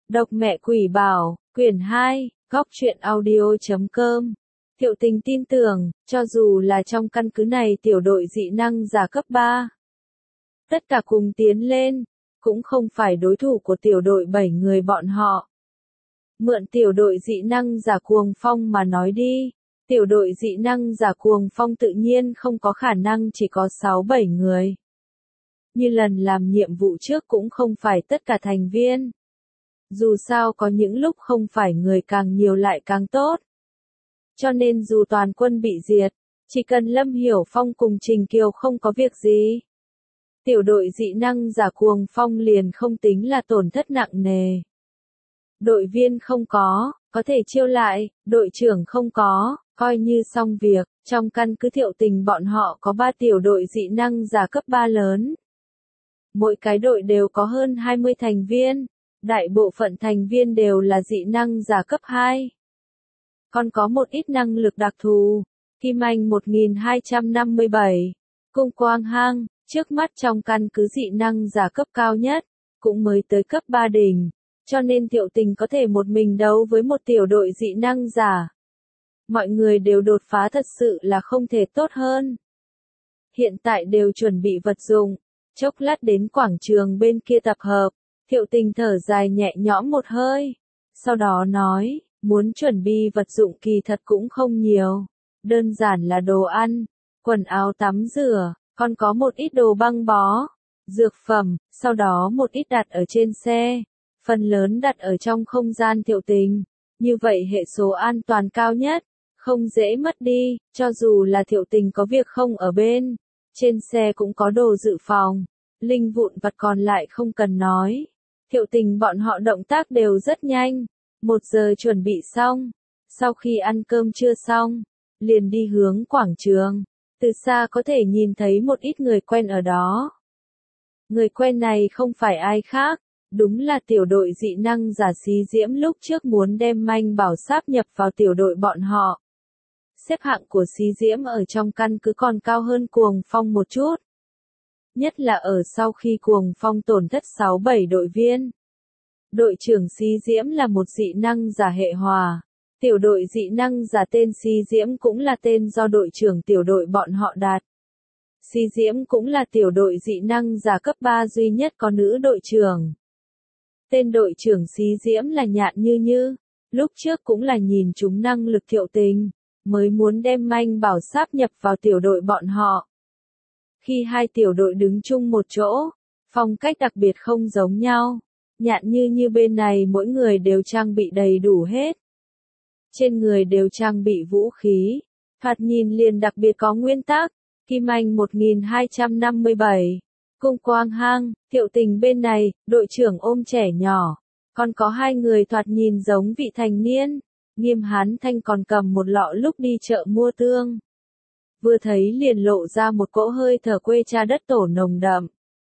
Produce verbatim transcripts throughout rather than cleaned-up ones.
Độc mẹ quỷ bảo, quyển hai, góc truyện audio chấm com. Thiệu Tình tin tưởng, cho dù là trong căn cứ này tiểu đội dị năng giả cấp ba, tất cả cùng tiến lên, cũng không phải đối thủ của tiểu đội bảy người bọn họ. Mượn tiểu đội dị năng giả Cuồng Phong mà nói đi, tiểu đội dị năng giả Cuồng Phong tự nhiên không có khả năng chỉ có sáu bảy người. Như lần làm nhiệm vụ trước cũng không phải tất cả thành viên. Dù sao có những lúc không phải người càng nhiều lại càng tốt. Cho nên dù toàn quân bị diệt, chỉ cần Lâm Hiểu Phong cùng Trình Kiều không có việc gì, tiểu đội dị năng giả Cuồng Phong liền không tính là tổn thất nặng nề. Đội viên không có, có thể chiêu lại, đội trưởng không có, coi như xong việc. Trong căn cứ Thiệu Tình bọn họ có ba tiểu đội dị năng giả cấp ba lớn. Mỗi cái đội đều có hơn hai mươi thành viên, đại bộ phận thành viên đều là dị năng giả cấp hai. Còn có một ít năng lực đặc thù. Kim Anh một nghìn hai trăm năm mươi bảy, Cung Quang Hang, trước mắt trong căn cứ dị năng giả cấp cao nhất, cũng mới tới cấp ba đỉnh, cho nên Thiệu Tình có thể một mình đấu với một tiểu đội dị năng giả. Mọi người đều đột phá thật sự là không thể tốt hơn. Hiện tại đều chuẩn bị vật dụng, chốc lát đến quảng trường bên kia tập hợp. Thiệu Tình thở dài nhẹ nhõm một hơi, sau đó nói, muốn chuẩn bị vật dụng kỳ thật cũng không nhiều, đơn giản là đồ ăn, quần áo tắm rửa, còn có một ít đồ băng bó, dược phẩm, sau đó một ít đặt ở trên xe, phần lớn đặt ở trong không gian Thiệu Tình, như vậy hệ số an toàn cao nhất, không dễ mất đi, cho dù là Thiệu Tình có việc không ở bên, trên xe cũng có đồ dự phòng, linh vụn vặt còn lại không cần nói. Thiệu Tình bọn họ động tác đều rất nhanh, một giờ chuẩn bị xong, sau khi ăn cơm trưa xong, liền đi hướng quảng trường, từ xa có thể nhìn thấy một ít người quen ở đó. Người quen này không phải ai khác, đúng là tiểu đội dị năng giả Xí Diễm lúc trước muốn đem Manh Bảo sáp nhập vào tiểu đội bọn họ. Xếp hạng của Xí Diễm ở trong căn cứ còn cao hơn Cuồng Phong một chút. Nhất là ở sau khi Cuồng Phong tổn thất sáu bảy đội viên. Đội trưởng Xí Diễm là một dị năng giả hệ hòa. Tiểu đội dị năng giả tên Xí Diễm cũng là tên do đội trưởng tiểu đội bọn họ đạt. Xí Diễm cũng là tiểu đội dị năng giả cấp ba duy nhất có nữ đội trưởng. Tên đội trưởng Xí Diễm là Nhạn Như Như, lúc trước cũng là nhìn chúng năng lực Thiệu Tình, mới muốn đem Manh Bảo sáp nhập vào tiểu đội bọn họ. Khi hai tiểu đội đứng chung một chỗ, phong cách đặc biệt không giống nhau. Nhạn Như Như bên này mỗi người đều trang bị đầy đủ hết. Trên người đều trang bị vũ khí, thoạt nhìn liền đặc biệt có nguyên tắc. Kim Anh một nghìn hai trăm năm mươi bảy, Cung Quang Hang, Thiệu Tình bên này, đội trưởng ôm trẻ nhỏ, còn có hai người thoạt nhìn giống vị thành niên. Nghiêm Hán Thanh còn cầm một lọ lúc đi chợ mua tương. Vừa thấy liền lộ ra một cỗ hơi thở quê cha đất tổ nồng đậm.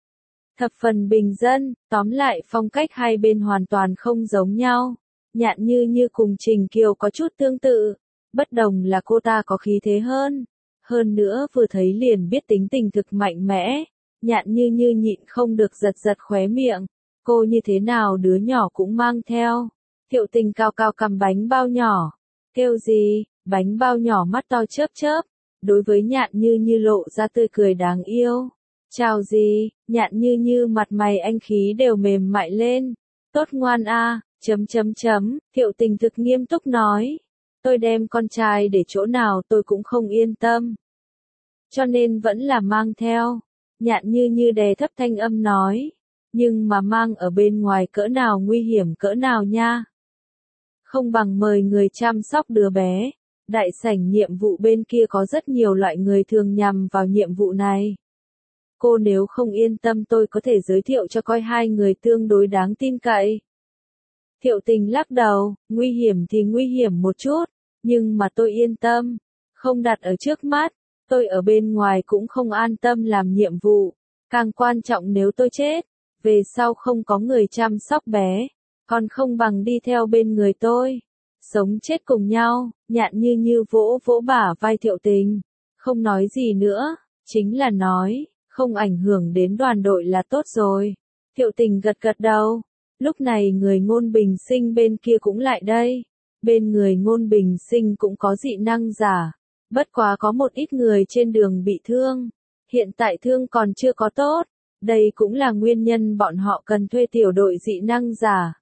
Thập phần bình dân, tóm lại phong cách hai bên hoàn toàn không giống nhau. Nhạn Như Như cùng Trình Kiều có chút tương tự, bất đồng là cô ta có khí thế hơn. Hơn nữa vừa thấy liền biết tính tình thực mạnh mẽ, Nhạn Như Như nhịn không được giật giật khóe miệng. Cô như thế nào đứa nhỏ cũng mang theo. Thiệu Tình cao cao cầm bánh bao nhỏ. Kêu gì, bánh bao nhỏ mắt to chớp chớp. Đối với Nhạn Như Như lộ ra tươi cười đáng yêu. Chào gì, Nhạn Như Như mặt mày anh khí đều mềm mại lên. Tốt ngoan a, chấm chấm chấm, Thiệu Tình thực nghiêm túc nói. Tôi đem con trai để chỗ nào tôi cũng không yên tâm. Cho nên vẫn là mang theo. Nhạn Như Như đè thấp thanh âm nói. Nhưng mà mang ở bên ngoài cỡ nào nguy hiểm cỡ nào nha. Không bằng mời người chăm sóc đứa bé. Đại sảnh nhiệm vụ bên kia có rất nhiều loại người thường nhằm vào nhiệm vụ này. Cô nếu không yên tâm tôi có thể giới thiệu cho coi hai người tương đối đáng tin cậy. Thiệu Tình lắc đầu, nguy hiểm thì nguy hiểm một chút, nhưng mà tôi yên tâm, không đặt ở trước mắt, tôi ở bên ngoài cũng không an tâm làm nhiệm vụ, càng quan trọng nếu tôi chết, về sau không có người chăm sóc bé, còn không bằng đi theo bên người tôi, sống chết cùng nhau. Nhạn Như Như vỗ vỗ bả vai Thiệu Tình, không nói gì nữa, chính là nói, không ảnh hưởng đến đoàn đội là tốt rồi. Thiệu Tình gật gật đầu, Lúc này người Ngôn Bình Sinh bên kia cũng lại đây. Bên người Ngôn Bình Sinh cũng có dị năng giả. Bất quá có một ít người trên đường bị thương. Hiện tại thương còn chưa có tốt. Đây cũng là nguyên nhân bọn họ cần thuê tiểu đội dị năng giả.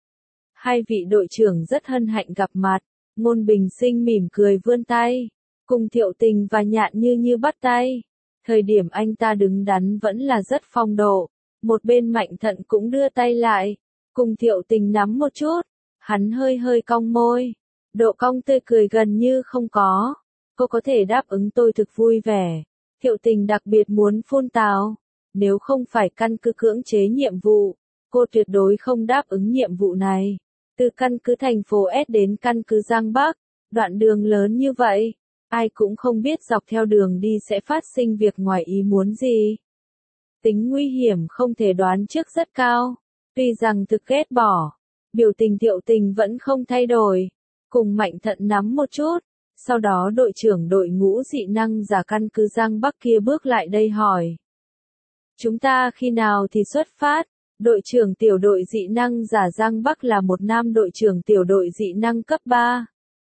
Hai vị đội trưởng rất hân hạnh gặp mặt. Ngôn Bình Sinh mỉm cười vươn tay. Cùng Thiệu Tình và Nhạn Như Như bắt tay. Thời điểm anh ta đứng đắn vẫn là rất phong độ. Một bên Mạnh Thận cũng đưa tay lại. Cùng Thiệu Tình nắm một chút. Hắn hơi hơi cong môi. Độ cong tươi cười gần như không có. Cô có thể đáp ứng tôi thực vui vẻ. Thiệu Tình đặc biệt muốn phun tào. Nếu không phải căn cứ cưỡng chế nhiệm vụ, cô tuyệt đối không đáp ứng nhiệm vụ này. Từ căn cứ thành phố S đến căn cứ Giang Bắc, đoạn đường lớn như vậy, ai cũng không biết dọc theo đường đi sẽ phát sinh việc ngoài ý muốn gì. Tính nguy hiểm không thể đoán trước rất cao. Tuy rằng thực ghét bỏ, biểu tình Thiệu Tình vẫn không thay đổi. Cùng Mạnh Thận nắm một chút. Sau đó đội trưởng đội ngũ dị năng giả căn cứ Giang Bắc kia bước lại đây hỏi. Chúng ta khi nào thì xuất phát? Đội trưởng tiểu đội dị năng giả Giang Bắc là một nam đội trưởng tiểu đội dị năng cấp ba.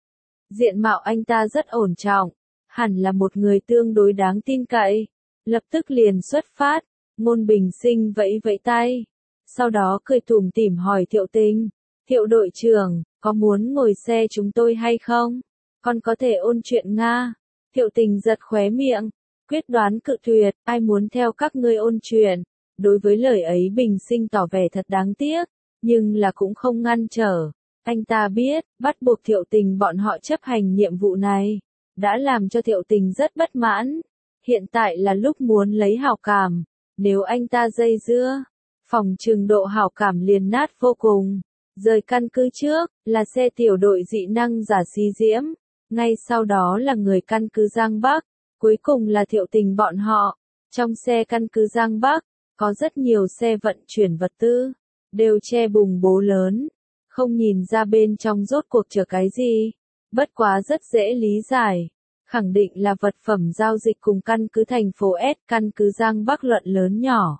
Diện mạo anh ta rất ổn trọng, hẳn là một người tương đối đáng tin cậy. Lập tức liền xuất phát, Ngôn Bình Sinh vẫy vẫy tay. Sau đó cười tủm tỉm hỏi Thiệu Tình. Thiệu đội trưởng, có muốn ngồi xe chúng tôi hay không? Con có thể ôn chuyện Nga. Thiệu Tình giật khóe miệng. Quyết đoán cự tuyệt, ai muốn theo các ngươi ôn chuyện. Đối với lời ấy Bình Sinh tỏ vẻ thật đáng tiếc, nhưng là cũng không ngăn trở. Anh ta biết, bắt buộc Thiệu Tình bọn họ chấp hành nhiệm vụ này, đã làm cho Thiệu Tình rất bất mãn. Hiện tại là lúc muốn lấy hảo cảm, nếu anh ta dây dưa, phòng trừng độ hảo cảm liền nát vô cùng. Rời căn cứ trước, là xe tiểu đội dị năng giả Xí Diễm, ngay sau đó là người căn cứ Giang Bắc. Cuối cùng là Thiệu Tình bọn họ. Trong xe căn cứ Giang Bắc, có rất nhiều xe vận chuyển vật tư, đều che bùng bố lớn, không nhìn ra bên trong rốt cuộc chở cái gì. Bất quá rất dễ lý giải, khẳng định là vật phẩm giao dịch cùng căn cứ thành phố S, căn cứ Giang Bắc luận lớn nhỏ.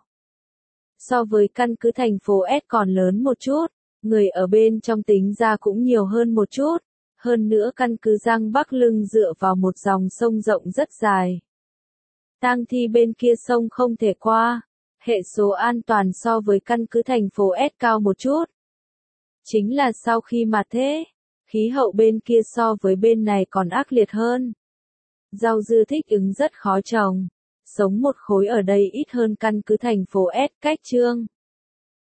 So với căn cứ thành phố S còn lớn một chút, người ở bên trong tính ra cũng nhiều hơn một chút. Hơn nữa căn cứ Giang Bắc lưng dựa vào một dòng sông rộng rất dài. Tang thi bên kia sông không thể qua. Hệ số an toàn so với căn cứ thành phố S cao một chút. Chính là sau khi mà thế, khí hậu bên kia so với bên này còn ác liệt hơn. Rau dưa thích ứng rất khó trồng. Sống một khối ở đây ít hơn căn cứ thành phố S. Cách chương